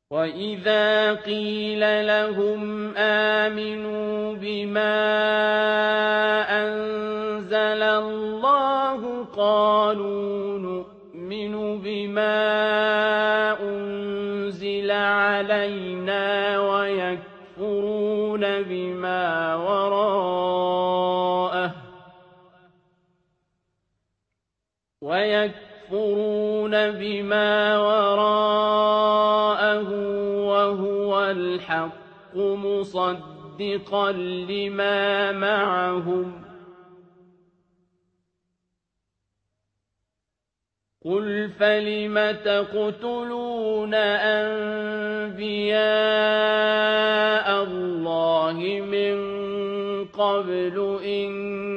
وَإِذَا قِيلَ لَهُمْ آمِنُوا بِمَا أَنزَلَ اللَّهُ قَالُوا نُؤْمِنُ بِمَا أُنزِلَ عَلَيْنَا وَيَكْفُرُونَ بِمَا وَرَاءَهُ وَهُوَ الْحَقُّ مُصَدِّقًا لِّمَا مَعَهُمْ ۗ قُلْ فَلِمَ تَقْتُلُونَ أَنبِيَاءَ اللَّهِ مِن قَبْلُ إِن